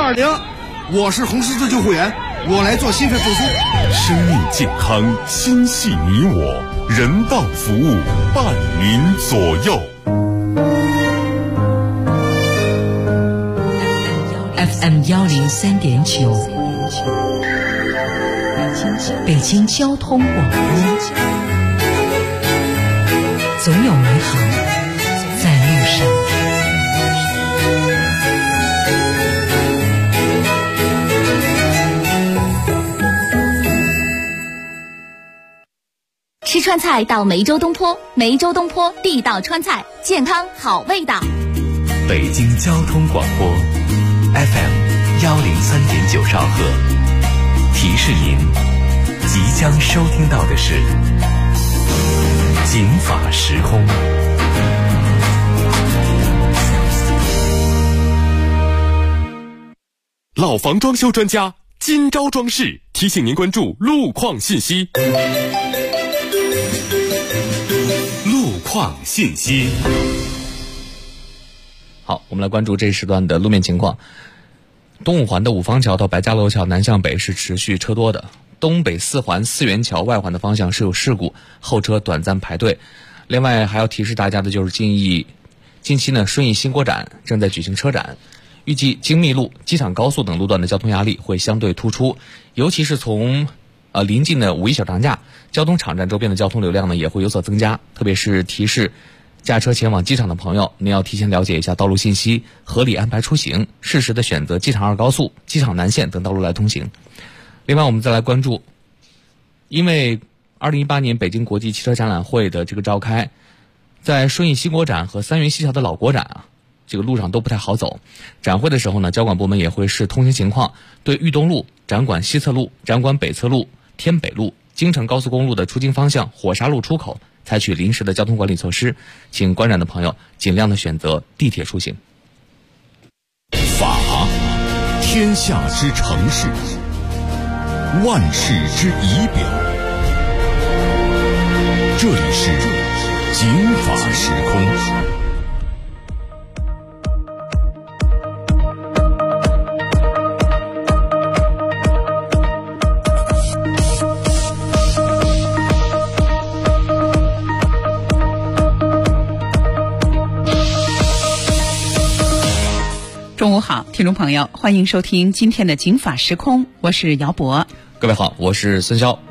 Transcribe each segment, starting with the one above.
120，我是红十字救护员，我来做心肺复苏。 生命健康，心系你我，人道服务，伴您左右。 FM 103.9，北京交通广播，总有美好在路上。 吃川菜到梅州东坡，梅州东坡地道川菜，健康好味道。 北京交通广播 FM 103.9兆赫，提示您即将收听到的是警法时空。 老房装修专家今朝装饰提醒您关注路况信息。路况信息。 好，我们来关注这一时段的路面情况。东五环的五方桥到白家楼桥南向北是持续车多的，东北四环四元桥外环的方向是有事故，后车短暂排队。另外还要提示大家的就是近期呢顺义新国展正在举行车展，预计京密路、机场高速等路段的交通压力会相对突出，尤其是从临近的五一小长假，交通场站周边的交通流量呢也会有所增加，特别是提示驾车前往机场的朋友，您要提前了解一下道路信息，合理安排出行，适时的选择机场2高速、机场南线等道路来通行。另外我们再来关注，因为2018年北京国际汽车展览会的这个召开，在顺义新国展和三元西桥的老国展这个路上都不太好走。展会的时候呢，交管部门也会视通行情况，对豫东路、展馆西侧路、展馆北侧路、天北路、京承高速公路的出京方向火沙路出口采取临时的交通管理措施，请观展的朋友尽量的选择地铁出行。 法，天下之城市，万世之仪表。这里是警法时空。 中午好，听众朋友，欢迎收听今天的警法时空，我是姚博。 各位好，我是孙潇。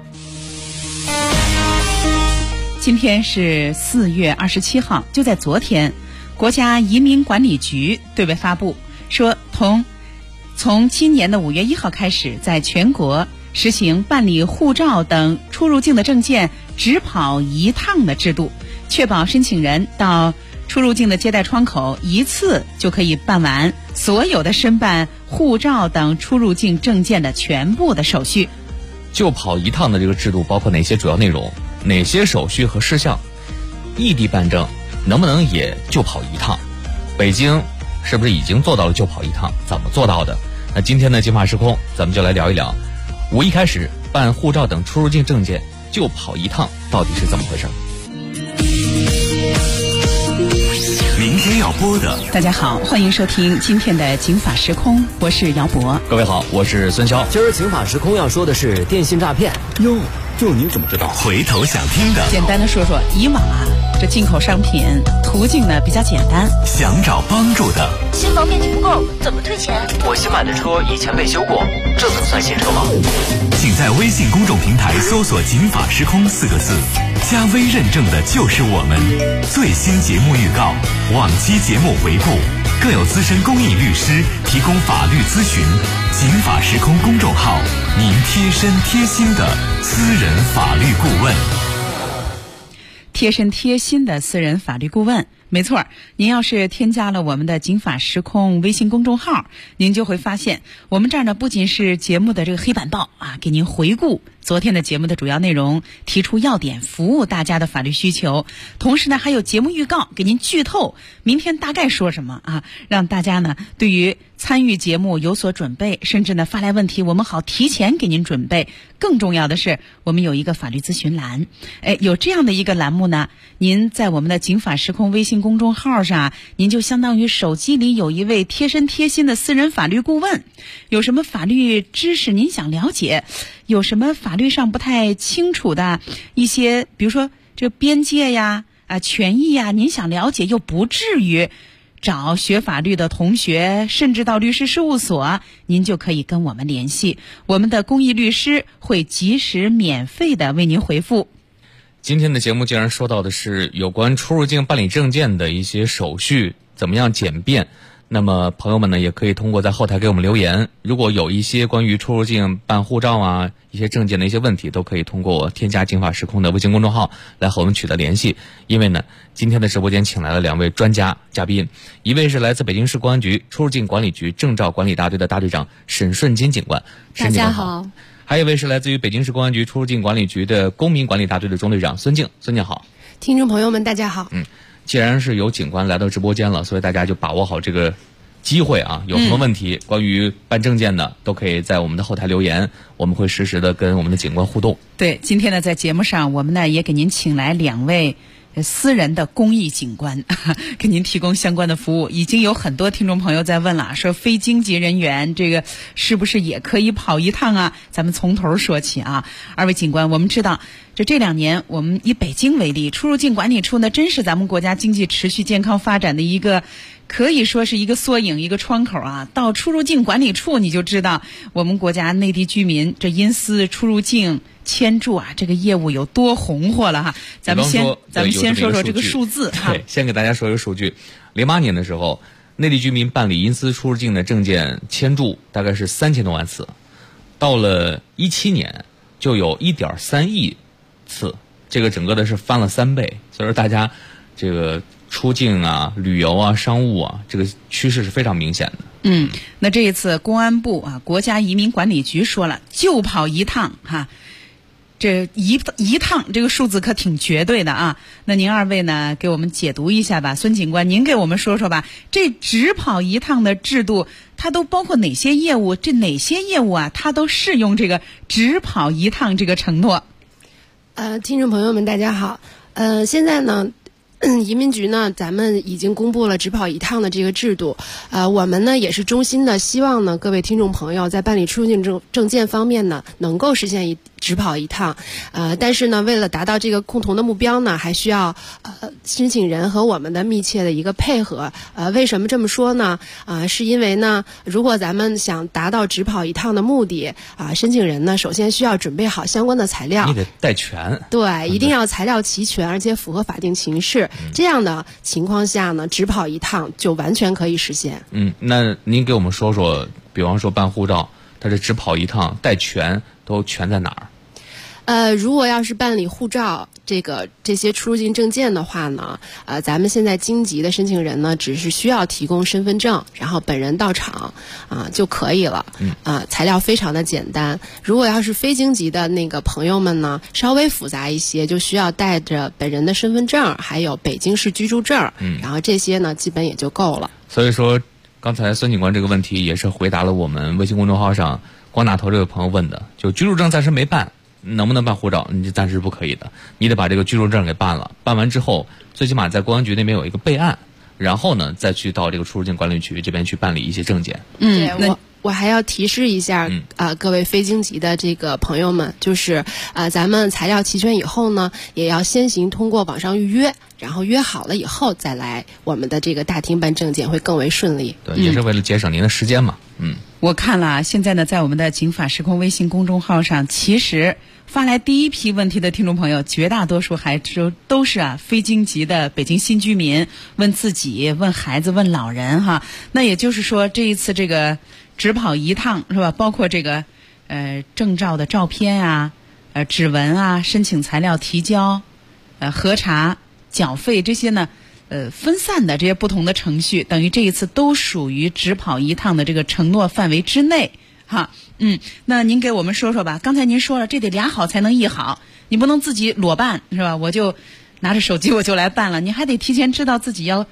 今天是4月27号，就在昨天，国家移民管理局对外发布说，从今年的5月1号开始，在全国实行办理护照等出入境的证件只跑一趟的制度，确保申请人到出入境的接待窗口一次就可以办完所有的申办护照等出入境证件的全部的手续。 就跑一趟的这个制度包括哪些主要内容，哪些手续和事项？异地办证能不能也就跑一趟？北京是不是已经做到了就跑一趟？怎么做到的？那今天的警法时空咱们就来聊一聊，5一开始办护照等出入境证件就跑一趟到底是怎么回事。 明天要播的， 大家好，欢迎收听今天的警法时空，我是姚博。 各位好，我是孙潇。 今儿警法时空要说的是电信诈骗。 哟，这您怎么知道？ 回头想听的， 简单的说说，以往这进口商品途径呢比较简单， 想找帮助的， 新房面积不够，怎么退钱？ 我新买的车以前被修过，这能算新车吗？ 请在微信公众平台搜索警法时空4个字，加微认证的就是我们。最新节目预告，往期节目回顾，更有资深公益律师提供法律咨询。警法时空公众号，您贴身贴心的私人法律顾问。 贴身贴心的私人法律顾问，没错，您要是添加了我们的警法时空微信公众号，您就会发现我们这儿呢不仅是节目的这个黑板报给您回顾昨天的节目的主要内容，提出要点，服务大家的法律需求，同时呢还有节目预告，给您剧透明天大概说什么让大家呢对于参与节目有所准备，甚至呢发来问题，我们好提前给您准备。更重要的是，我们有一个法律咨询栏，有这样的一个栏目呢，您在我们的警法时空微信公众号上，您就相当于手机里有一位贴身贴心的私人法律顾问，有什么法律知识您想了解，有什么法律上不太清楚的一些，比如说这个边界呀、权益呀，您想了解又不至于找学法律的同学，甚至到律师事务所，您就可以跟我们联系，我们的公益律师会及时免费的为您回复。 今天的节目既然说到的是有关出入境办理证件的一些手续怎么样简便，那么朋友们呢也可以通过在后台给我们留言，如果有一些关于出入境办护照啊一些证件的一些问题，都可以通过添加警法时空的微信公众号来和我们取得联系。因为呢今天的直播间请来了2位专家嘉宾，一位是来自北京市公安局出入境管理局证照管理大队的大队长沈顺金警官， 大家好。 还有一位是来自于北京市公安局出入境管理局的公民管理大队的中队长孙静好。 听众朋友们大家好。 既然是有警官来到直播间了，所以大家就把握好这个机会啊，有什么问题关于办证件的都可以在我们的后台留言，我们会实时的跟我们的警官互动。 对，今天呢在节目上我们呢也给您请来2位私人的公益警官给您提供相关的服务。已经有很多听众朋友在问了，说非经籍人员这个是不是也可以跑一趟啊？咱们从头说起啊。2位警官，我们知道这2年我们以北京为例，出入境管理处呢真是咱们国家经济持续健康发展的一个，可以说是一个缩影，一个窗口啊。到出入境管理处你就知道我们国家内地居民这因私出入境迁驻啊这个业务有多红火了哈。咱们先说说这个数字哈。 对，先给大家说一个数据。08年的时候，内地居民办理因私出入境的证件迁驻大概是3000多万次，到了17年就有1.3亿次，这个整个的是翻了3倍。所以说大家这个出境啊、旅游啊、商务啊，这个趋势是非常明显的。 那这一次公安部啊，国家移民管理局说了，就跑一趟哈。这一趟这个数字可挺绝对的啊。那您2位呢给我们解读一下吧。孙警官，您给我们说说吧，这只跑一趟的制度它都包括哪些业务？这哪些业务啊它都适用这个只跑一趟这个承诺？ 听众朋友们大家好。现在呢移民局呢咱们已经公布了只跑一趟的这个制度。我们呢也是衷心的希望呢各位听众朋友在办理出入境证件方面呢能够实现只跑一趟。但是呢为了达到这个共同的目标呢，还需要申请人和我们的密切的一个配合。为什么这么说呢？是因为呢如果咱们想达到只跑一趟的目的申请人呢首先需要准备好相关的材料， 你得带全。 对，一定要材料齐全，而且符合法定情势。这样的情况下呢，只跑一趟就完全可以实现。 那您给我们说说，比方说办护照，它这只跑一趟带全都全在哪儿？ 如果要是办理护照这些出入境证件的话呢，咱们现在京籍的申请人呢，只是需要提供身份证，然后本人到场就可以了。材料非常的简单。如果要是非京籍的那个朋友们呢，稍微复杂一些，就需要带着本人的身份证，还有北京市居住证，然后这些呢基本也就够了。 所以说，刚才孙警官这个问题也是回答了我们微信公众号上光大头这位朋友问的，就居住证暂时没办。能不能办护照？你暂时不可以的，你得把这个居住证给办了。办完之后，最起码在公安局那边有一个备案，然后呢，再去到这个出入境管理局这边去办理一些证件。 我还要提示一下各位非京籍的这个朋友们，就是咱们材料齐全以后呢，也要先行通过网上预约，然后约好了以后再来我们的这个大厅办证件，会更为顺利。 对，也是为了节省您的时间嘛。 我看了，现在呢，在我们的警法时空微信公众号上，其实发来第一批问题的听众朋友，绝大多数还都是非京籍的北京新居民，问自己、问孩子、问老人哈。那也就是说，这一次这个只跑一趟是吧？包括这个证照的照片啊、指纹啊、申请材料提交、核查、缴费这些呢。分散的这些不同的程序，等于这一次都属于只跑一趟的这个承诺范围之内哈。那您给我们说说吧。刚才您说了，这得俩好才能一好，你不能自己裸办是吧？我就拿着手机我就来办了，你还得提前知道自己要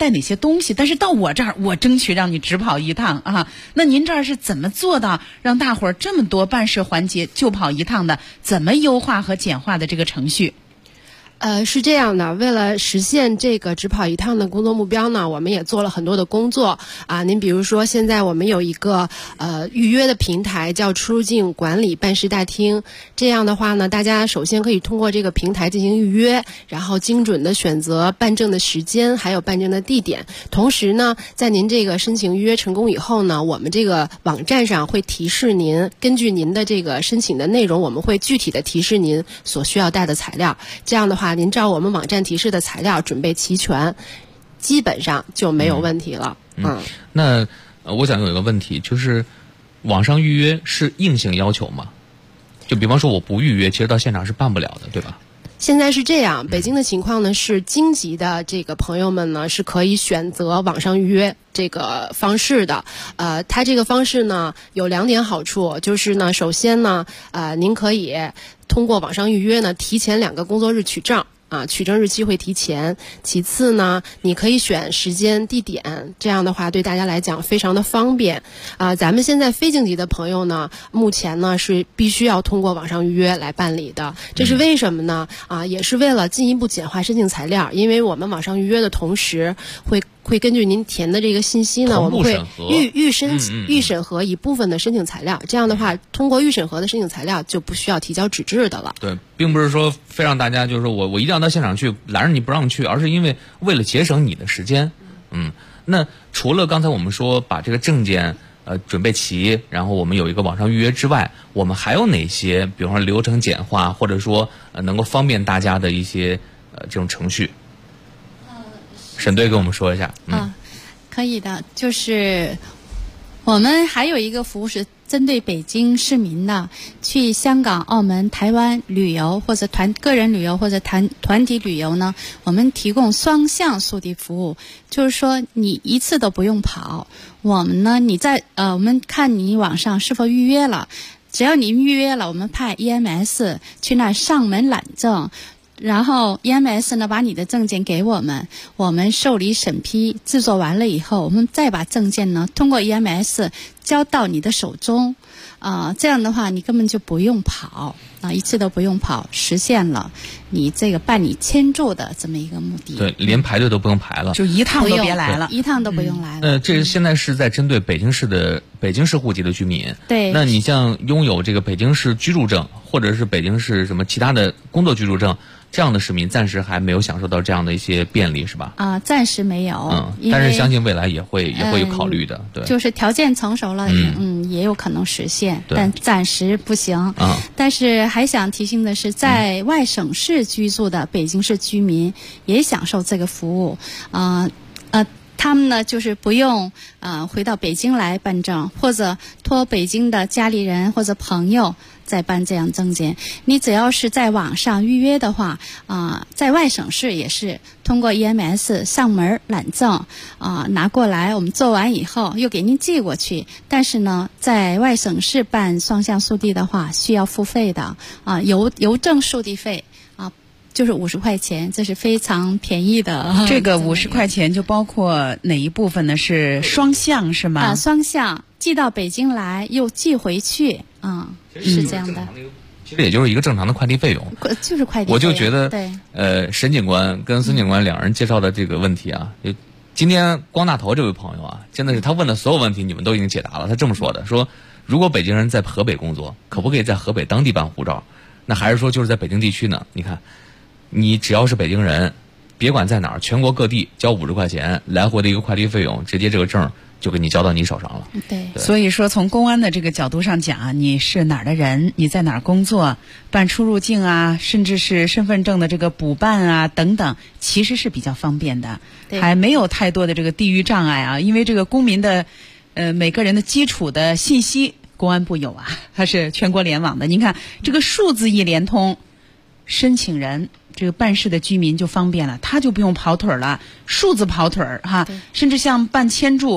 带哪些东西，但是到我这儿我争取让你只跑一趟啊。那您这儿是怎么做到让大伙儿这么多办事环节就跑一趟的？怎么优化和简化的这个程序？ 是这样的，为了实现这个只跑一趟的工作目标呢，我们也做了很多的工作啊。您比如说，现在我们有一个预约的平台叫出入境管理办事大厅。这样的话呢，大家首先可以通过这个平台进行预约，然后精准的选择办证的时间，还有办证的地点。同时呢，在您这个申请预约成功以后呢，我们这个网站上会提示您，根据您的这个申请的内容，我们会具体的提示您所需要带的材料。这样的话，您照我们网站提示的材料准备齐全，基本上就没有问题了。 那我想有一个问题，就是网上预约是硬性要求吗？就比方说我不预约，其实到现场是办不了的，对吧？ 现在是这样，北京的情况呢是京籍的这个朋友们呢是可以选择网上预约这个方式的。它这个方式呢有2点好处，就是呢，首先呢，您可以通过网上预约呢提前2个工作日取证。取证日期会提前。其次呢，你可以选时间地点，这样的话对大家来讲非常的方便。咱们现在非京籍的朋友呢，目前呢是必须要通过网上预约来办理的。这是为什么呢？也是为了进一步简化申请材料，因为我们网上预约的同时会根据您填的这个信息呢，我们会预审核一部分的申请材料。这样的话，通过预审核的申请材料就不需要提交纸质的了。 对，并不是说非让大家就是说我一定要到现场去，拦着你不让去，而是因为为了节省你的时间。那除了刚才我们说把这个证件准备齐，然后我们有一个网上预约之外，我们还有哪些，比方说流程简化，或者说能够方便大家的一些这种程序？沈队跟我们说一下。 可以的，就是我们还有一个服务是针对北京市民的，去香港、澳门、台湾旅游或者个人旅游或者团体旅游呢，我们提供双向速递服务，就是说你一次都不用跑。我们呢，我们看你网上是否预约了，只要你预约了，我们派 EMS 去那上门揽证。然后 EMS 呢把你的证件给我们，我们受理审批制作完了以后，我们再把证件呢通过 EMS 交到你的手中。这样的话你根本就不用跑一次都不用跑，实现了你这个办理签注的这么一个目的。 对，连排队都不用排了， 就一趟都别来了， 一趟都不用来了。 这现在是在针对北京市户籍的居民。 对， 那你像拥有这个北京市居住证，或者是北京市什么其他的工作居住证，这样的市民暂时还没有享受到这样的一些便利，是吧？ 暂时没有。 但是相信未来也会有考虑的。对， 就是条件成熟了，也有可能实现，但暂时不行。但是还想提醒的是，在外省市居住的北京市居民也享受这个服务。他们呢就是不用回到北京来办证，或者托北京的家里人或者朋友再办这样证件。你只要是在网上预约的话，在外省市也是通过 EMS 上门揽证，拿过来，我们做完以后又给您寄过去。但是呢，在外省市办双向速递的话，需要付费的邮政速递费就是50块钱，这是非常便宜的。 这个50块钱就包括哪一部分呢？是双向是吗？ 双向，寄到北京来又寄回去，是这样的。 其实也就是一个正常的快递费用， 就是快递费用。 我就觉得，沈警官跟孙警官两人介绍的这个问题今天光大头这位朋友真的是他问的所有问题你们都已经解答了。他这么说的，说如果北京人在河北工作，可不可以在河北当地办护照？那还是说就是在北京地区呢？你看。你只要是北京人，别管在哪儿，全国各地交50块钱来回的一个快递费用，直接这个证就给你交到你手上了。 对， 所以说从公安的这个角度上讲，你是哪儿的人，你在哪儿工作，办出入境甚至是身份证的这个补办等等，其实是比较方便的，还没有太多的这个地域障碍因为这个公民的每个人的基础的信息，公安部有它是全国联网的。您看这个数字一联通，申请人这个办事的居民就方便了，他就不用跑腿了，数字跑腿甚至像办签注，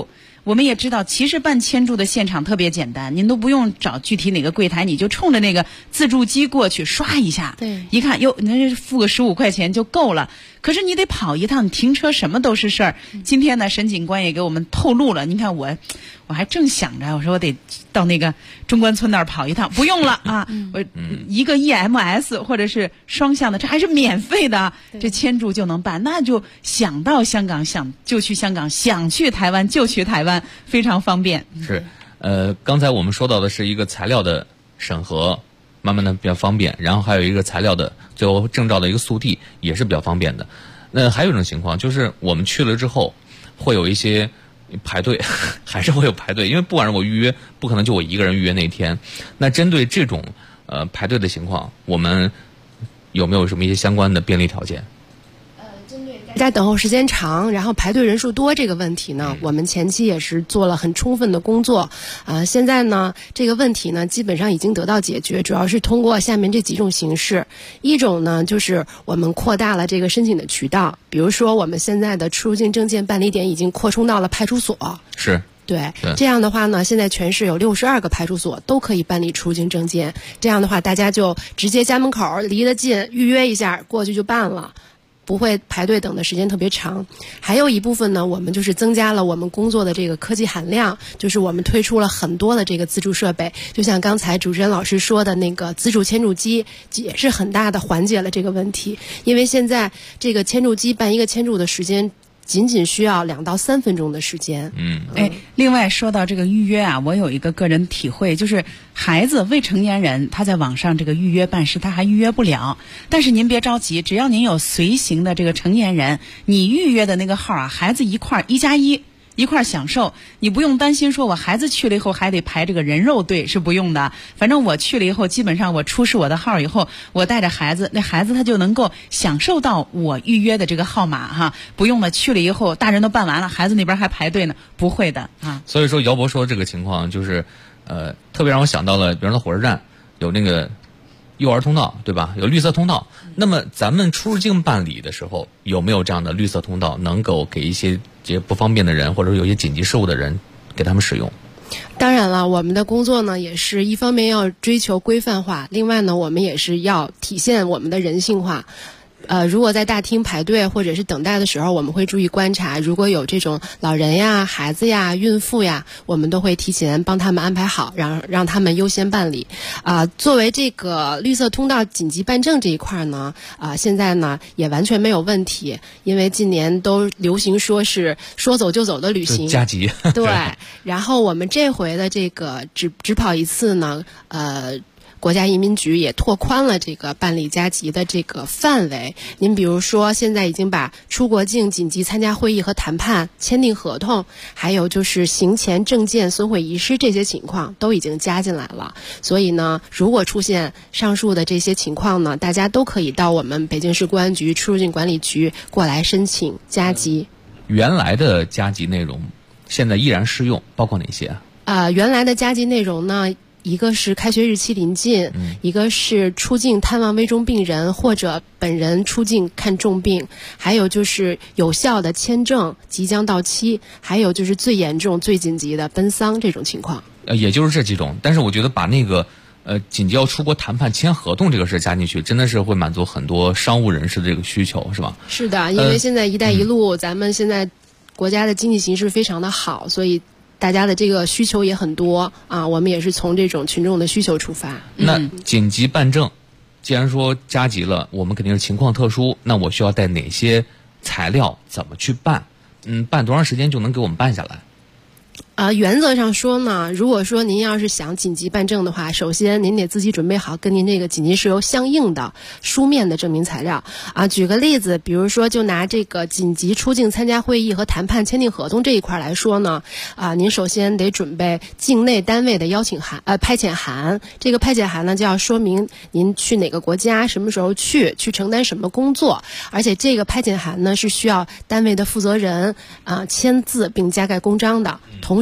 我们也知道，其实办签注的现场特别简单，您都不用找具体哪个柜台，你就冲着那个自助机过去刷一下， 对， 一看哟，那付个15块钱就够了。可是你得跑一趟，停车什么都是事儿。今天呢，沈警官也给我们透露了，您看我还正想着，我说我得到那个中关村那儿跑一趟，不用了啊，我一个 EMS 或者是双向的，这还是免费的，这签注就能办，那就想到香港想就去香港，想去台湾就去台湾，非常方便。 是，刚才我们说到的是一个材料的审核，慢慢的比较方便，然后还有一个材料的最后证照的一个速递也是比较方便的。那还有一种情况就是我们去了之后会有一些排队，还是会有排队，因为不管是我预约，不可能就我一个人预约那天。那针对这种排队的情况，我们有没有什么一些相关的便利条件？ 大家等候时间长，然后排队人数多这个问题呢，我们前期也是做了很充分的工作。现在呢，这个问题呢基本上已经得到解决，主要是通过下面这几种形式。一种呢，就是我们扩大了这个申请的渠道，比如说我们现在的出入境证件办理点已经扩充到了派出所。 是。 对，这样的话呢，现在全市有62个派出所都可以办理出入境证件。这样的话，大家就直接家门口离得近，预约一下过去就办了，不会排队等的时间特别长。还有一部分呢，我们就是增加了我们工作的这个科技含量，就是我们推出了很多的这个自助设备，就像刚才主持人老师说的那个自助签注机，也是很大的缓解了这个问题。因为现在这个签注机办一个签注的时间仅仅需要2到3分钟的时间。 另外说到这个预约啊，我有一个个人体会，就是孩子未成年人他在网上这个预约办事他还预约不了，但是您别着急，只要您有随行的这个成年人，你预约的那个号啊，孩子一块1+1一块享受，你不用担心说我孩子去了以后还得排这个人肉队，是不用的。反正我去了以后，基本上我出示我的号以后，我带着孩子，那孩子他就能够享受到我预约的这个号码哈，不用了去了以后大人都办完了，孩子那边还排队呢，不会的啊。 所以说姚博说这个情况就是特别让我想到了，比如说火车站有那个幼儿通道，对吧？有绿色通道。那么咱们出入境办理的时候，有没有这样的绿色通道，能够给一些不方便的人，或者有一些紧急事务的人，给他们使用？ 当然了，我们的工作呢，也是一方面要追求规范化，另外呢，我们也是要体现我们的人性化。如果在大厅排队或者是等待的时候，我们会注意观察，如果有这种老人呀、孩子呀、孕妇呀，我们都会提前帮他们安排好，让他们优先办理。作为这个绿色通道紧急办证这一块呢，现在呢也完全没有问题，因为近年都流行说是说走就走的旅行， 加急。 对，然后我们这回的这个只跑一次呢，国家移民局也拓宽了这个办理加急的这个范围。您比如说，现在已经把出国境紧急参加会议和谈判、签订合同，还有就是行前证件损毁遗失这些情况都已经加进来了。所以呢，如果出现上述的这些情况呢，大家都可以到我们北京市公安局出入境管理局过来申请加急。 原来的加急内容现在依然适用，包括哪些啊？ 原来的加急内容呢，一个是开学日期临近，一个是出境探望危重病人或者本人出境看重病，还有就是有效的签证即将到期，还有就是最严重最紧急的奔丧这种情况。 也就是这几种，但是我觉得把那个紧急要出国谈判签合同这个事加进去，真的是会满足很多商务人士的这个需求，是吧？ 是的，因为现在一带一路，咱们现在国家的经济形势非常的好，所以大家的这个需求也很多啊，我们也是从这种群众的需求出发。 那紧急办证，既然说加急了，我们肯定是情况特殊，那我需要带哪些材料，怎么去办？办多长时间就能给我们办下来？ 原则上说呢，如果说您要是想紧急办证的话，首先您得自己准备好跟您这个紧急事由相应的书面的证明材料啊。举个例子，比如说就拿这个紧急出境参加会议和谈判签订合同这一块来说呢，您首先得准备境内单位的邀请函派遣函。这个派遣函呢就要说明您去哪个国家，什么时候去承担什么工作，而且这个派遣函呢是需要单位的负责人签字并加盖公章的。同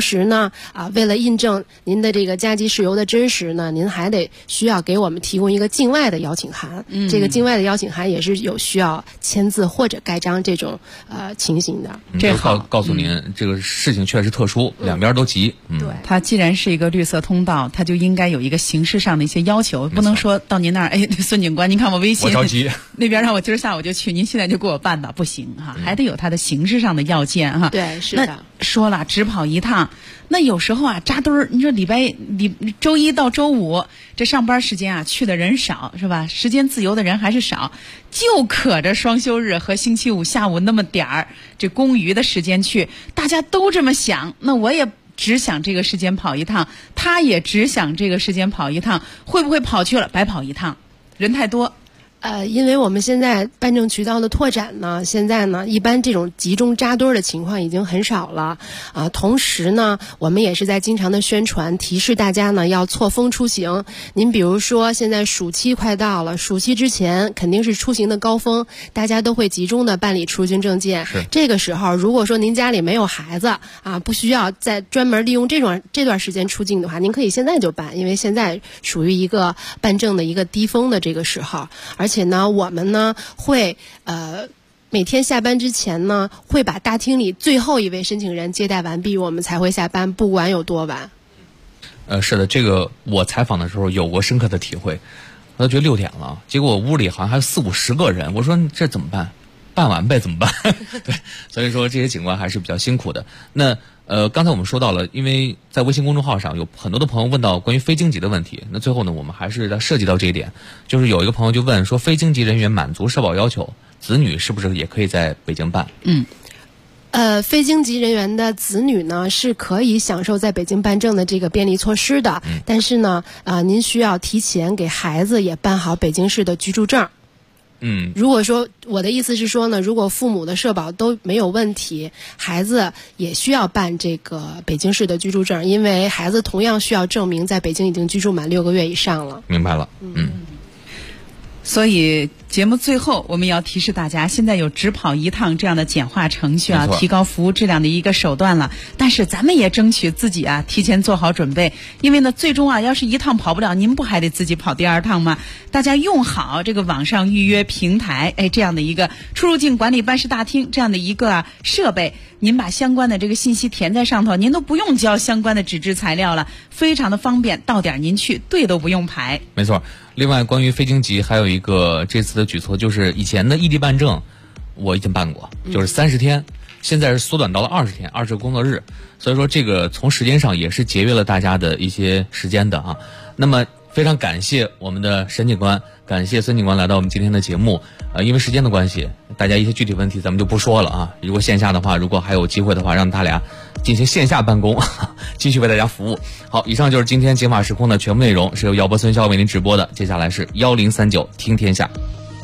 时呢，为了印证您的这个加急事由的真实呢，您还需要给我们提供一个境外的邀请函。这个境外的邀请函也是有需要签字或者盖章这种情形的。 这告诉您，这个事情确实特殊，两边都急。 对，它既然是一个绿色通道，它就应该有一个形式上的一些要求，不能说到您那儿，哎，孙警官，您看我微信， 我着急， 那边让我今儿下午就去，您现在就给我办吧，不行哈，还得有它的形式上的要件哈。 对，是的。 那说了，只跑一趟，那有时候扎堆儿，你说周一到周五这上班时间去的人少是吧？时间自由的人还是少，就可着双休日和星期五下午那么点儿这公余的时间去，大家都这么想，那我也只想这个时间跑一趟，他也只想这个时间跑一趟，会不会跑去了白跑一趟？人太多。 因为我们现在办证渠道的拓展呢，现在呢，一般这种集中扎堆的情况已经很少了同时呢，我们也是在经常的宣传提示大家呢要错峰出行。您比如说，现在暑期快到了，暑期之前肯定是出行的高峰，大家都会集中的办理出行证件。这个时候，如果说您家里没有孩子不需要再专门利用这段时间出境的话，您可以现在就办，因为现在属于一个办证的一个低峰的这个时候，而且呢，我们呢会每天下班之前呢，会把大厅里最后一位申请人接待完毕，我们才会下班，不管有多晚。 是的，这个我采访的时候有过深刻的体会。我觉得6点了，结果屋里好像还有40-50个人，我说这怎么办？办完呗，怎么办？对，所以说这些警官还是比较辛苦的。那刚才我们说到了，因为在微信公众号上有很多的朋友问到关于非京籍的问题，那最后呢，我们还是要涉及到这一点，就是有一个朋友就问说，非京籍人员满足社保要求，子女是不是也可以在北京办？ 非京籍人员的子女呢是可以享受在北京办证的这个便利措施的，但是呢，您需要提前给孩子也办好北京市的居住证。如果说我的意思是说呢，如果父母的社保都没有问题，孩子也需要办这个北京市的居住证，因为孩子同样需要证明在北京已经居住满6个月以上了。 明白了。 所以节目最后我们要提示大家，现在有只跑一趟这样的简化程序提高服务质量的一个手段了。但是咱们也争取自己提前做好准备，因为呢，最终要是一趟跑不了，您不还得自己跑第2趟吗？大家用好这个网上预约平台，这样的一个出入境管理办事大厅这样的一个设备，您把相关的这个信息填在上头，您都不用交相关的纸质材料了，非常的方便，到点您去，队都不用排。 没错。另外，关于非京籍还有一个这次的举措，就是以前的异地办证我已经办过，就是30天，现在是缩短到了20天，20个工作日。所以说这个从时间上也是节约了大家的一些时间的那么非常感谢我们的沈警官，感谢孙警官来到我们今天的节目。因为时间的关系，大家一些具体问题咱们就不说了如果线下的话，如果还有机会的话，让他俩进行线下办公，继续为大家服务。好，以上就是今天警法时空的全部内容，是由姚博孙潇为您直播的。接下来是1039听天下。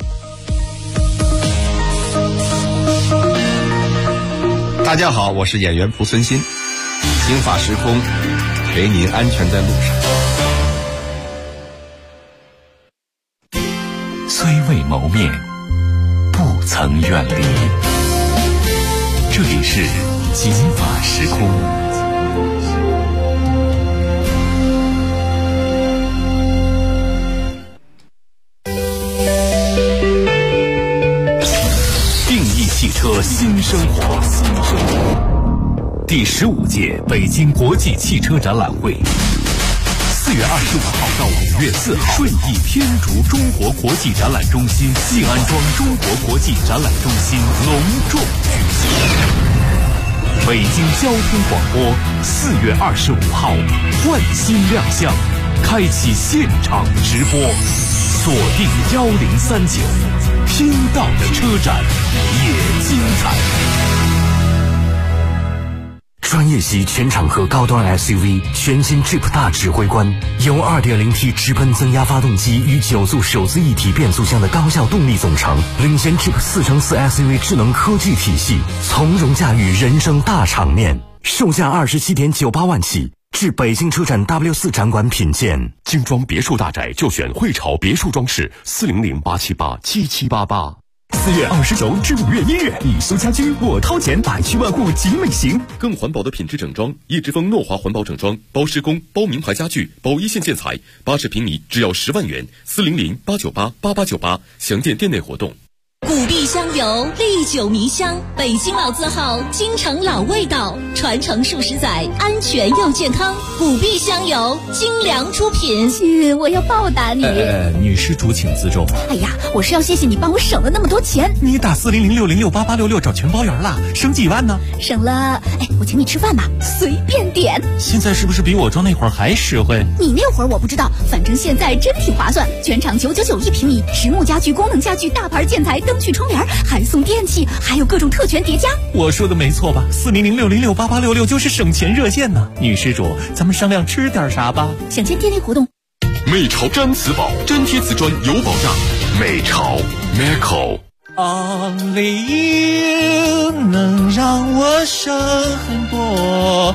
大家好，我是演员蒲孙新，警法时空陪您安全在路上。 虽未谋面，不曾远离。这里是警法时空。定义汽车新生活。第15届北京国际汽车展览会，4月25号到5月4号，顺义天竺中国国际展览中心、信安庄中国国际展览中心隆重举行。北京交通广播4月25号焕新亮相，开启现场直播，锁定1039，听到的车展也精彩。专业级全场合高端 SUV 全新 Jeep 大指挥官，由 2.0T 直喷增压发动机与9速手自一体变速箱的高效动力总成，领先 Jeep 4×4 SUV 智能科技体系，从容驾驭人生大场面。售价27.98万起，至北京车展 W4 展馆品鉴。精装别墅大宅就选汇潮别墅装饰，400-878-7788。 4月29至5月1日，你修家居我掏钱，百区万户集美行。 更环保的品质整装，叶之峰诺华环保整装，包施工，包名牌家具，包一线建材，80平米只要10万元，400-898-8898，详见店内活动。 古碧香油，历久弥香，北京老字号，京城老味道，传承数十载，安全又健康。古碧香油，精良出品。 亲，我要报答你。 女施主请自重。 哎呀，我是要谢谢你帮我省了那么多钱。 你打400-606-8866找全包圆了，省几万呢？ 省了，我请你吃饭吧，随便点。 现在是不是比我装那会儿还实惠？ 你那会儿我不知道，反正现在真挺划算，全场999一平米，实木家具、功能家具、大牌建材、灯具、窗帘，还送电器，还有各种特权叠加。 我说的没错吧？400-606-8866就是省钱热线呢。女施主，咱们商量吃点啥吧？ 想见店内活动。 美潮毡瓷宝，粘贴瓷砖有保障。美潮 Only you 能让我省很多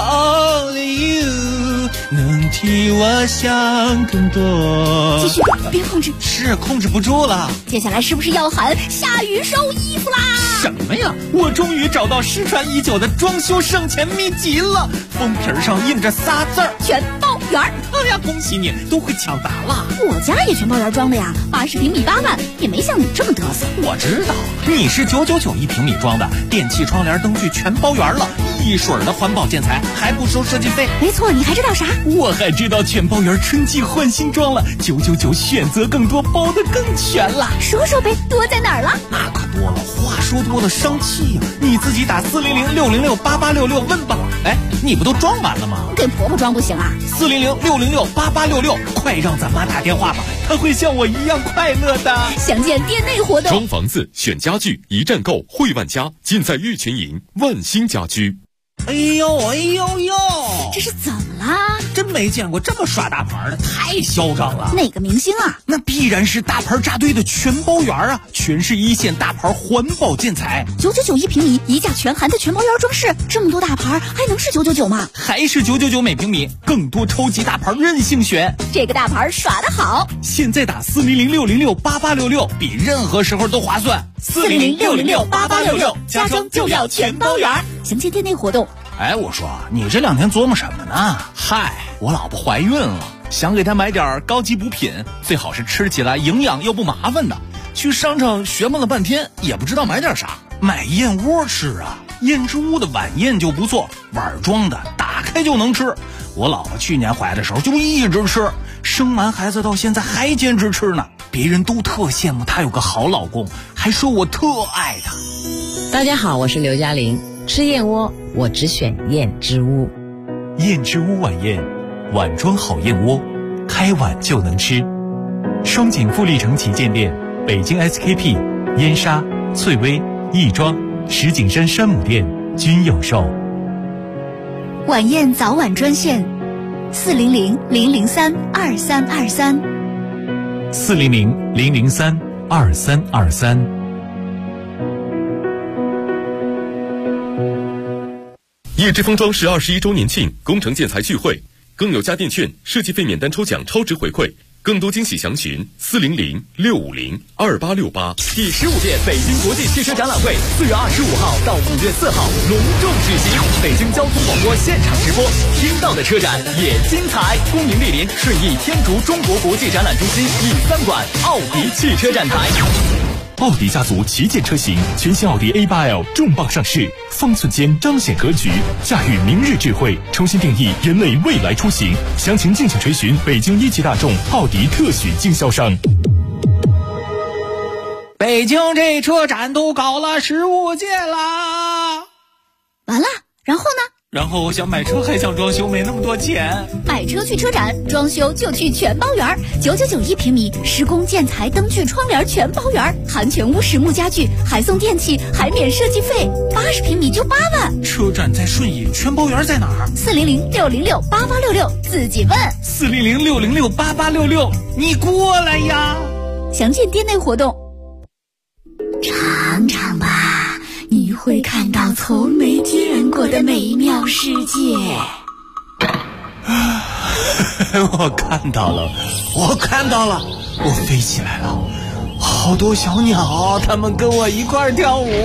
，Only you 能替我想更多。 继续，别控制， 是控制不住了。 接下来是不是要喊下雨收衣服啦？ 什么呀？我终于找到失传已久的装修省钱秘籍了，封皮上印着仨字儿： 全包圆。 哎呀，恭喜你，都会抢答了。 我家也全包圆装的呀，80平米8万，也没像你这么嘚瑟。 我知道，你是999一平米装的，电器、窗帘、灯具全包圆了，一水儿的环保建材，还不收设计费。 没错，你还知道啥？ 我还知道全包圆春季换新装了，999选择更多，包得更全了。 说说呗，多在哪儿了？ 那可多了，话说多了伤气呀。你自己打400-606-8866问吧。你不都装完了吗？ 给婆婆装不行啊 ？400-606-8866，快让咱妈打电话吧，她会像我一样快乐的。 详见店内活动。 装房子选家具，一站购汇万家，尽在玉泉营万兴家居。 哎呦， 这是怎么啦？ 真没见过这么耍大牌的，太嚣张了。 哪个明星啊？ 那必然是大牌扎堆的全包圆啊，全是一线大牌环保建材 ，999一平米，一价全含的全包圆装饰，这么多大牌还能是999吗？ 还是999每平米，更多超级大牌任性选。 这个大牌耍得好， 现在打400-606-8866，比任何时候都划算。 400-606-8866，家装就要全包圆。详见店内活动。 我说你这2天琢磨什么呢？嗨，我老婆怀孕了，想给她买点高级补品，最好是吃起来营养又不麻烦的。去商场学问了半天，也不知道买点啥，买燕窝吃啊。燕之屋的晚宴就不错，碗装的，打开就能吃。我老婆去年怀的时候就一直吃，生完孩子到现在还坚持吃呢。别人都特羡慕她有个好老公，还说我特爱她。 大家好，我是刘嘉玲。吃燕窝，我只选燕之屋。 燕之屋晚宴，碗装好燕窝，开碗就能吃。双井富力城旗舰店、北京 SKP、燕莎、翠微、亦庄、石景山山姆店均有售。 晚宴早晚专线：400-003-2323。 400-003-2323。 叶之峰装饰21周年庆工程建材聚会，更有家电券、设计费免单抽奖超值回馈，更多惊喜详询400-650-2868。 第15届北京国际汽车展览会4月25号到5月4号隆重举行，北京交通广播现场直播，听到的车展也精彩。恭迎莅临顺义天竺中国国际展览中心E3馆奥迪汽车展台。奥迪家族旗舰车型，全新奥迪 A8L 重磅上市，方寸间彰显格局，驾驭明日智慧，重新定义人类未来出行。详情敬请垂询北京一汽大众奥迪特许经销商。北京这车展都搞了15届啦， 完了，然后呢？ 然后我想买车还想装修，没那么多钱。 买车去车展，装修就去全包圆，999一平米，施工建材、灯具、窗帘全包圆，含全屋实木家具，还送电器，还免设计费，80平米就8万。 车展在顺义，全包圆在哪儿 ？400-606-8866，自己问。 400-606-8866，你过来呀！ 详见店内活动。尝尝吧，你会看到从没见过的美妙世界。 我看到了，我飞起来了， 好多小鸟，它们跟我一块儿跳舞。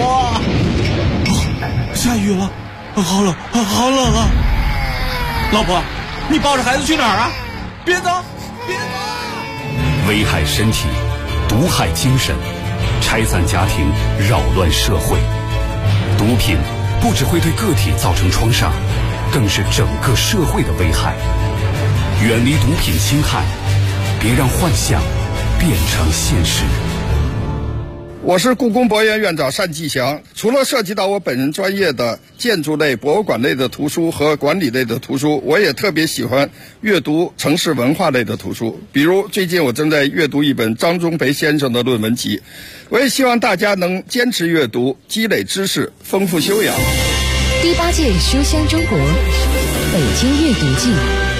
下雨了，好冷，好冷啊！老婆，你抱着孩子去哪儿啊？别走，别走！ 危害身体，毒害精神，拆散家庭，扰乱社会。毒品不只会对个体造成创伤，更是整个社会的危害。远离毒品侵害，别让幻想变成现实。 我是故宫博物院院长单霁翔。除了涉及到我本人专业的建筑类、博物馆类的图书和管理类的图书，我也特别喜欢阅读城市文化类的图书。比如最近我正在阅读一本张忠培先生的论文集。我也希望大家能坚持阅读，积累知识，丰富修养。 第8届书香中国北京阅读季